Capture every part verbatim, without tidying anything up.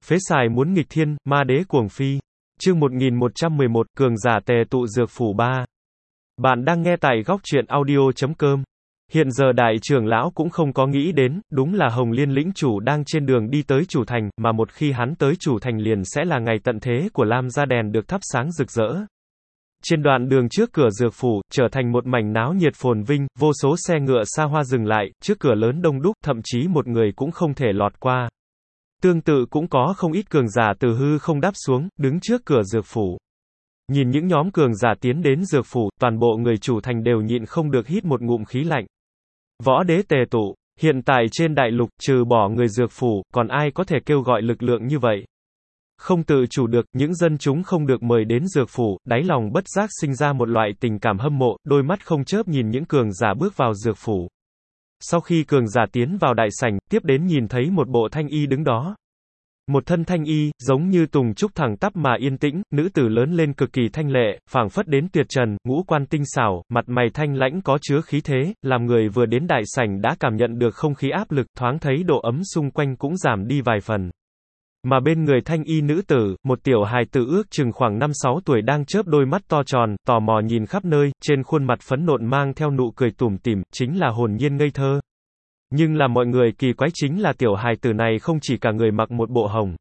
Phế xài muốn nghịch thiên, ma đế cuồng phi. Chương một nghìn một trăm mười một, cường giả tề tụ dược phủ ba. Bạn đang nghe tại góc truyện audio chấm com. Hiện giờ đại trưởng lão cũng không có nghĩ đến, đúng là Hồng Liên lĩnh chủ đang trên đường đi tới chủ thành, mà một khi hắn tới chủ thành liền sẽ là ngày tận thế của Lam gia đèn được thắp sáng rực rỡ. Trên đoạn đường trước cửa dược phủ, trở thành một mảnh náo nhiệt phồn vinh, vô số xe ngựa xa hoa dừng lại, trước cửa lớn đông đúc, thậm chí một người cũng không thể lọt qua. Tương tự cũng có không ít cường giả từ hư không đáp xuống, đứng trước cửa dược phủ. Nhìn những nhóm cường giả tiến đến dược phủ, toàn bộ người chủ thành đều nhịn không được hít một ngụm khí lạnh. Võ đế tề tụ, hiện tại trên đại lục, trừ bỏ người dược phủ, còn ai có thể kêu gọi lực lượng như vậy? Không tự chủ được, những dân chúng không được mời đến dược phủ, đáy lòng bất giác sinh ra một loại tình cảm hâm mộ, đôi mắt không chớp nhìn những cường giả bước vào dược phủ. Sau khi cường giả tiến vào đại sảnh, tiếp đến nhìn thấy một bộ thanh y đứng đó. Một thân thanh y, giống như tùng trúc thẳng tắp mà yên tĩnh, nữ tử lớn lên cực kỳ thanh lệ, phảng phất đến tuyệt trần, ngũ quan tinh xảo, mặt mày thanh lãnh có chứa khí thế, làm người vừa đến đại sảnh đã cảm nhận được không khí áp lực, thoáng thấy độ ấm xung quanh cũng giảm đi vài phần. Mà bên người thanh y nữ tử, một tiểu hài tử ước chừng khoảng năm sáu tuổi đang chớp đôi mắt to tròn, tò mò nhìn khắp nơi, trên khuôn mặt phấn nộn mang theo nụ cười tủm tỉm, chính là hồn nhiên ngây thơ. Nhưng là mọi người kỳ quái chính là tiểu hài tử này không chỉ cả người mặc một bộ hồng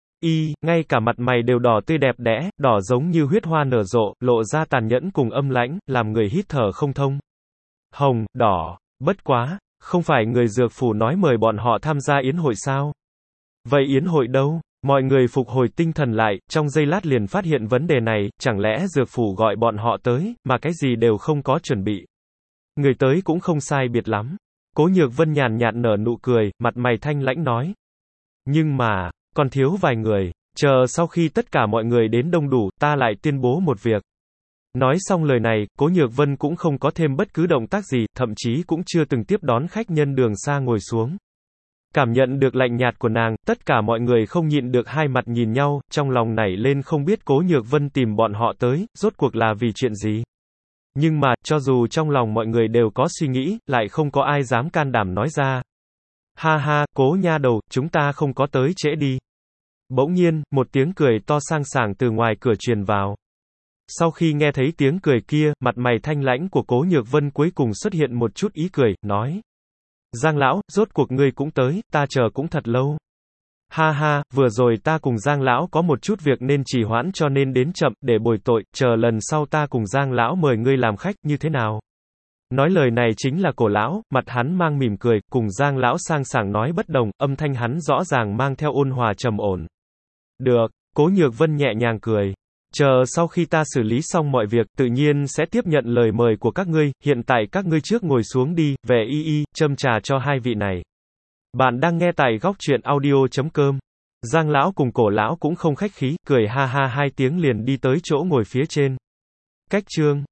y, ngay cả mặt mày đều đỏ tươi đẹp đẽ, đỏ giống như huyết hoa nở rộ, lộ ra tàn nhẫn cùng âm lãnh, làm người hít thở không thông. Hồng, đỏ, bất quá, không phải người dược phủ nói mời bọn họ tham gia yến hội sao? Vậy yến hội đâu? Mọi người phục hồi tinh thần lại, trong giây lát liền phát hiện vấn đề này, chẳng lẽ dược phủ gọi bọn họ tới, mà cái gì đều không có chuẩn bị. Người tới cũng không sai biệt lắm. Cố Nhược Vân nhàn nhạt nở nụ cười, mặt mày thanh lãnh nói. Nhưng mà, còn thiếu vài người, chờ sau khi tất cả mọi người đến đông đủ, ta lại tuyên bố một việc. Nói xong lời này, Cố Nhược Vân cũng không có thêm bất cứ động tác gì, thậm chí cũng chưa từng tiếp đón khách nhân đường xa ngồi xuống. Cảm nhận được lạnh nhạt của nàng, tất cả mọi người không nhịn được hai mặt nhìn nhau, trong lòng nảy lên không biết Cố Nhược Vân tìm bọn họ tới, rốt cuộc là vì chuyện gì. Nhưng mà, cho dù trong lòng mọi người đều có suy nghĩ, lại không có ai dám can đảm nói ra. Ha ha, Cố nha đầu, chúng ta không có tới trễ đi. Bỗng nhiên, một tiếng cười to sang sảng từ ngoài cửa truyền vào. Sau khi nghe thấy tiếng cười kia, mặt mày thanh lãnh của Cố Nhược Vân cuối cùng xuất hiện một chút ý cười, nói. Giang lão, rốt cuộc ngươi cũng tới, ta chờ cũng thật lâu. Ha ha, vừa rồi ta cùng Giang lão có một chút việc nên trì hoãn cho nên đến chậm, để bồi tội, chờ lần sau ta cùng Giang lão mời ngươi làm khách, như thế nào? Nói lời này chính là Cổ lão, mặt hắn mang mỉm cười, cùng Giang lão sang sảng nói bất đồng, âm thanh hắn rõ ràng mang theo ôn hòa trầm ổn. Được, Cố Nhược Vân nhẹ nhàng cười. Chờ sau khi ta xử lý xong mọi việc, tự nhiên sẽ tiếp nhận lời mời của các ngươi, hiện tại các ngươi trước ngồi xuống đi, về y y, châm trà cho hai vị này. Bạn đang nghe tại góc truyện audio chấm com. Giang lão cùng Cổ lão cũng không khách khí, cười ha ha hai tiếng liền đi tới chỗ ngồi phía trên. Cách chương